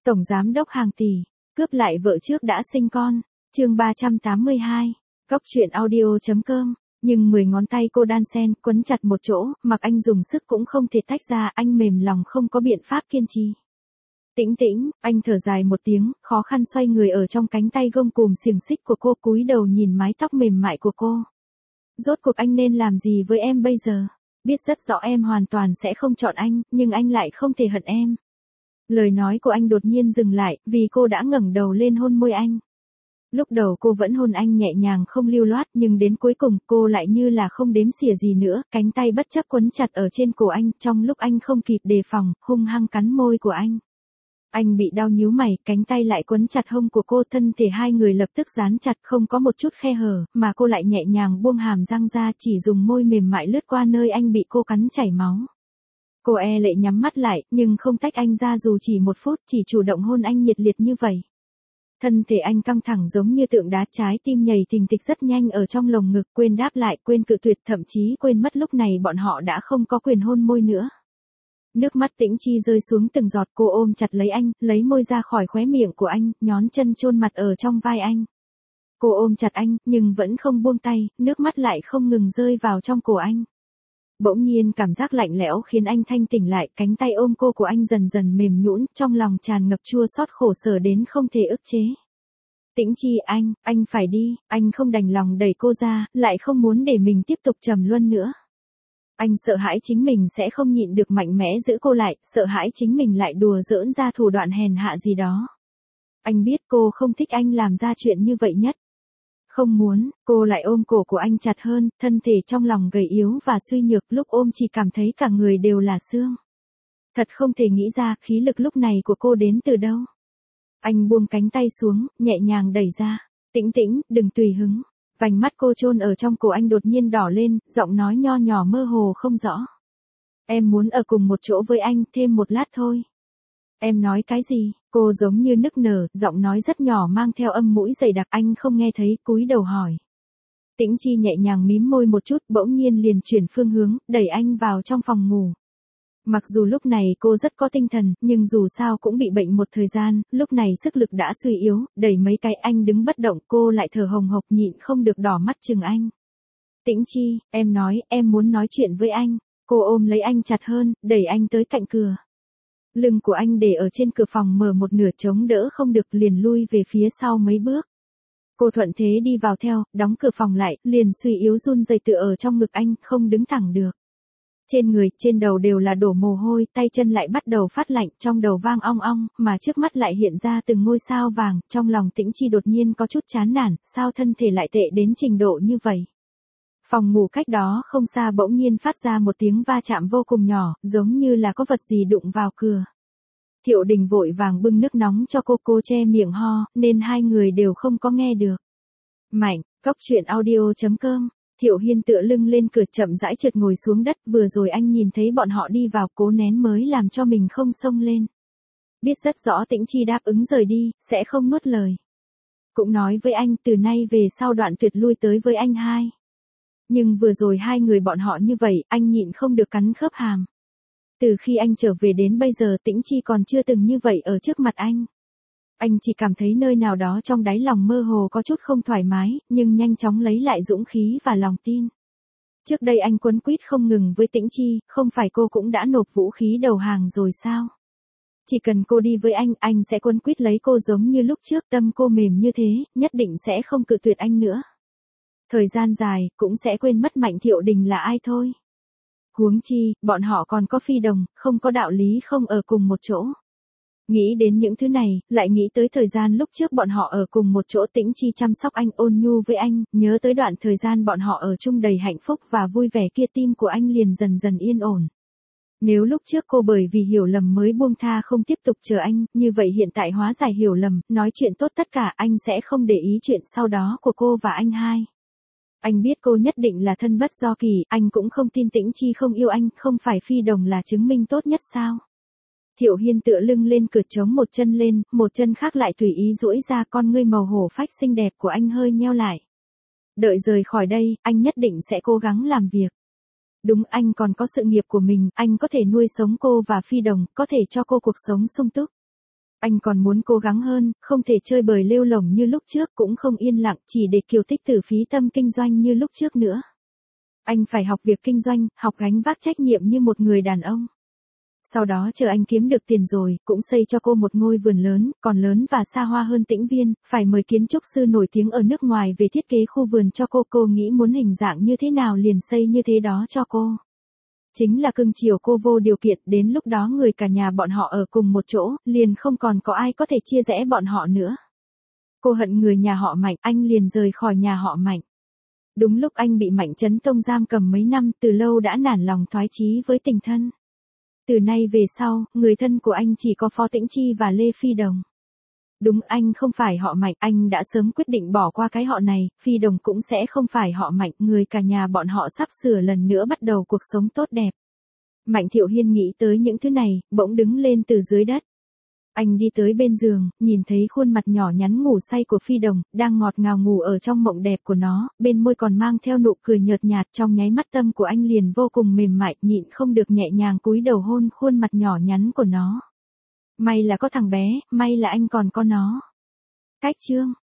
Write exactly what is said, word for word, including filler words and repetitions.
Tổng giám đốc hàng tỷ, cướp lại vợ trước đã sinh con. Chương ba trăm tám mươi hai. Cóc truyện audio chấm com. Nhưng mười ngón tay cô đan sen, quấn chặt một chỗ, mặc anh dùng sức cũng không thể tách ra, anh mềm lòng không có biện pháp kiên trì. Tĩnh tĩnh, anh thở dài một tiếng, khó khăn xoay người ở trong cánh tay gông cùm xiềng xích của cô, cúi đầu nhìn mái tóc mềm mại của cô. Rốt cuộc anh nên làm gì với em bây giờ? Biết rất rõ em hoàn toàn sẽ không chọn anh, nhưng anh lại không thể hận em. Lời nói của anh đột nhiên dừng lại, vì cô đã ngẩng đầu lên hôn môi anh. Lúc đầu cô vẫn hôn anh nhẹ nhàng không lưu loát, nhưng đến cuối cùng cô lại như là không đếm xỉa gì nữa, cánh tay bất chấp quấn chặt ở trên cổ anh, trong lúc anh không kịp đề phòng, hung hăng cắn môi của anh. Anh bị đau nhíu mày, cánh tay lại quấn chặt hông của cô, thân thể hai người lập tức dán chặt, không có một chút khe hở, mà cô lại nhẹ nhàng buông hàm răng ra, chỉ dùng môi mềm mại lướt qua nơi anh bị cô cắn chảy máu. Cô e lệ nhắm mắt lại, nhưng không tách anh ra dù chỉ một phút, chỉ chủ động hôn anh nhiệt liệt như vậy. Thân thể anh căng thẳng giống như tượng đá, trái tim nhảy thình thịch rất nhanh ở trong lồng ngực, quên đáp lại, quên cự tuyệt, thậm chí quên mất lúc này bọn họ đã không có quyền hôn môi nữa. Nước mắt Tĩnh Chi rơi xuống từng giọt, cô ôm chặt lấy anh, lấy môi ra khỏi khóe miệng của anh, nhón chân chôn mặt ở trong vai anh. Cô ôm chặt anh, nhưng vẫn không buông tay, nước mắt lại không ngừng rơi vào trong cổ anh. Bỗng nhiên cảm giác lạnh lẽo khiến anh thanh tỉnh lại, cánh tay ôm cô của anh dần dần mềm nhũn, trong lòng tràn ngập chua xót khổ sở đến không thể ức chế. Tĩnh Chi, anh, anh phải đi, anh không đành lòng đẩy cô ra, lại không muốn để mình tiếp tục trầm luân nữa. Anh sợ hãi chính mình sẽ không nhịn được mạnh mẽ giữ cô lại, sợ hãi chính mình lại đùa giỡn ra thủ đoạn hèn hạ gì đó. Anh biết cô không thích anh làm ra chuyện như vậy nhất. Không muốn, cô lại ôm cổ của anh chặt hơn, thân thể trong lòng gầy yếu và suy nhược, lúc ôm chỉ cảm thấy cả người đều là xương. Thật không thể nghĩ ra khí lực lúc này của cô đến từ đâu. Anh buông cánh tay xuống, nhẹ nhàng đẩy ra. Tĩnh tĩnh, đừng tùy hứng. Vành mắt cô chôn ở trong cổ anh đột nhiên đỏ lên, giọng nói nho nhỏ mơ hồ không rõ. Em muốn ở cùng một chỗ với anh, thêm một lát thôi. Em nói cái gì? Cô giống như nức nở, giọng nói rất nhỏ mang theo âm mũi dày đặc, anh không nghe thấy, cúi đầu hỏi. Tĩnh Chi nhẹ nhàng mím môi một chút, bỗng nhiên liền chuyển phương hướng, đẩy anh vào trong phòng ngủ. Mặc dù lúc này cô rất có tinh thần, nhưng dù sao cũng bị bệnh một thời gian, lúc này sức lực đã suy yếu, đẩy mấy cái anh đứng bất động, cô lại thở hồng hộc nhịn không được đỏ mắt chừng anh. Tĩnh Chi, em nói, em muốn nói chuyện với anh. Cô ôm lấy anh chặt hơn, đẩy anh tới cạnh cửa. Lưng của anh để ở trên cửa phòng mở một nửa, chống đỡ không được, liền lui về phía sau mấy bước. Cô thuận thế đi vào theo, đóng cửa phòng lại, liền suy yếu run rẩy tựa ở trong ngực anh, không đứng thẳng được. Trên người, trên đầu đều là đổ mồ hôi, tay chân lại bắt đầu phát lạnh, trong đầu vang ong ong, mà trước mắt lại hiện ra từng ngôi sao vàng, trong lòng Tĩnh Chi đột nhiên có chút chán nản, sao thân thể lại tệ đến trình độ như vậy. Phòng ngủ cách đó không xa bỗng nhiên phát ra một tiếng va chạm vô cùng nhỏ, giống như là có vật gì đụng vào cửa. Thiệu Đình vội vàng bưng nước nóng cho cô, cô che miệng ho, nên hai người đều không có nghe được. Mạnh, cóc truyện audio chấm com. Thiệu Hiên tựa lưng lên cửa chậm rãi trượt ngồi xuống đất, vừa rồi anh nhìn thấy bọn họ đi vào, cố nén mới làm cho mình không xông lên. Biết rất rõ Tĩnh Chi đáp ứng rời đi, sẽ không nuốt lời. Cũng nói với anh từ nay về sau đoạn tuyệt lui tới với anh hai. Nhưng vừa rồi hai người bọn họ như vậy, anh nhịn không được cắn khớp hàm. Từ khi anh trở về đến bây giờ Tĩnh Chi còn chưa từng như vậy ở trước mặt anh. Anh chỉ cảm thấy nơi nào đó trong đáy lòng mơ hồ có chút không thoải mái, nhưng nhanh chóng lấy lại dũng khí và lòng tin. Trước đây anh quấn quýt không ngừng với Tĩnh Chi, không phải cô cũng đã nộp vũ khí đầu hàng rồi sao? Chỉ cần cô đi với anh, anh sẽ quấn quýt lấy cô giống như lúc trước, tâm cô mềm như thế, nhất định sẽ không cự tuyệt anh nữa. Thời gian dài, cũng sẽ quên mất Mạnh Thiệu Đình là ai thôi. Huống chi, bọn họ còn có Phi Đồng, không có đạo lý không ở cùng một chỗ. Nghĩ đến những thứ này, lại nghĩ tới thời gian lúc trước bọn họ ở cùng một chỗ, Tĩnh Chi chăm sóc anh, ôn nhu với anh, nhớ tới đoạn thời gian bọn họ ở chung đầy hạnh phúc và vui vẻ kia, tim của anh liền dần dần yên ổn. Nếu lúc trước cô bởi vì hiểu lầm mới buông tha không tiếp tục chờ anh, như vậy hiện tại hóa giải hiểu lầm, nói chuyện tốt tất cả, anh sẽ không để ý chuyện sau đó của cô và anh hai. Anh biết cô nhất định là thân bất do kỳ, anh cũng không tin Tĩnh Chi không yêu anh, không phải Phi Đồng là chứng minh tốt nhất sao? Thiệu Hiên tựa lưng lên cửa, chống một chân lên, một chân khác lại tùy ý duỗi ra, con ngươi màu hổ phách xinh đẹp của anh hơi nheo lại. Đợi rời khỏi đây, anh nhất định sẽ cố gắng làm việc. Đúng, anh còn có sự nghiệp của mình, anh có thể nuôi sống cô và Phi Đồng, có thể cho cô cuộc sống sung túc. Anh còn muốn cố gắng hơn, không thể chơi bời lêu lổng như lúc trước, cũng không yên lặng chỉ để Kiều Tích Tử phí tâm kinh doanh như lúc trước nữa. Anh phải học việc kinh doanh, học gánh vác trách nhiệm như một người đàn ông. Sau đó chờ anh kiếm được tiền rồi, cũng xây cho cô một ngôi vườn lớn, còn lớn và xa hoa hơn Tĩnh Viên, phải mời kiến trúc sư nổi tiếng ở nước ngoài về thiết kế khu vườn cho cô. Cô nghĩ muốn hình dạng như thế nào liền xây như thế đó cho cô. Chính là cưng chiều cô vô điều kiện, đến lúc đó người cả nhà bọn họ ở cùng một chỗ, liền không còn có ai có thể chia rẽ bọn họ nữa. Cô hận người nhà họ Mạnh, anh liền rời khỏi nhà họ Mạnh. Đúng lúc anh bị Mạnh Trấn Tông giam cầm mấy năm, từ lâu đã nản lòng thoái chí với tình thân. Từ nay về sau, người thân của anh chỉ có Phó Tĩnh Chi và Lê Phi Đồng. Đúng, anh không phải họ Mạnh, anh đã sớm quyết định bỏ qua cái họ này, Phi Đồng cũng sẽ không phải họ Mạnh, người cả nhà bọn họ sắp sửa lần nữa bắt đầu cuộc sống tốt đẹp. Mạnh Thiệu Hiên nghĩ tới những thứ này, bỗng đứng lên từ dưới đất. Anh đi tới bên giường, nhìn thấy khuôn mặt nhỏ nhắn ngủ say của Phi Đồng, đang ngọt ngào ngủ ở trong mộng đẹp của nó, bên môi còn mang theo nụ cười nhợt nhạt. Trong nháy mắt tâm của anh liền vô cùng mềm mại, nhịn không được nhẹ nhàng cúi đầu hôn khuôn mặt nhỏ nhắn của nó. May là có thằng bé, may là anh còn có nó. Cách chương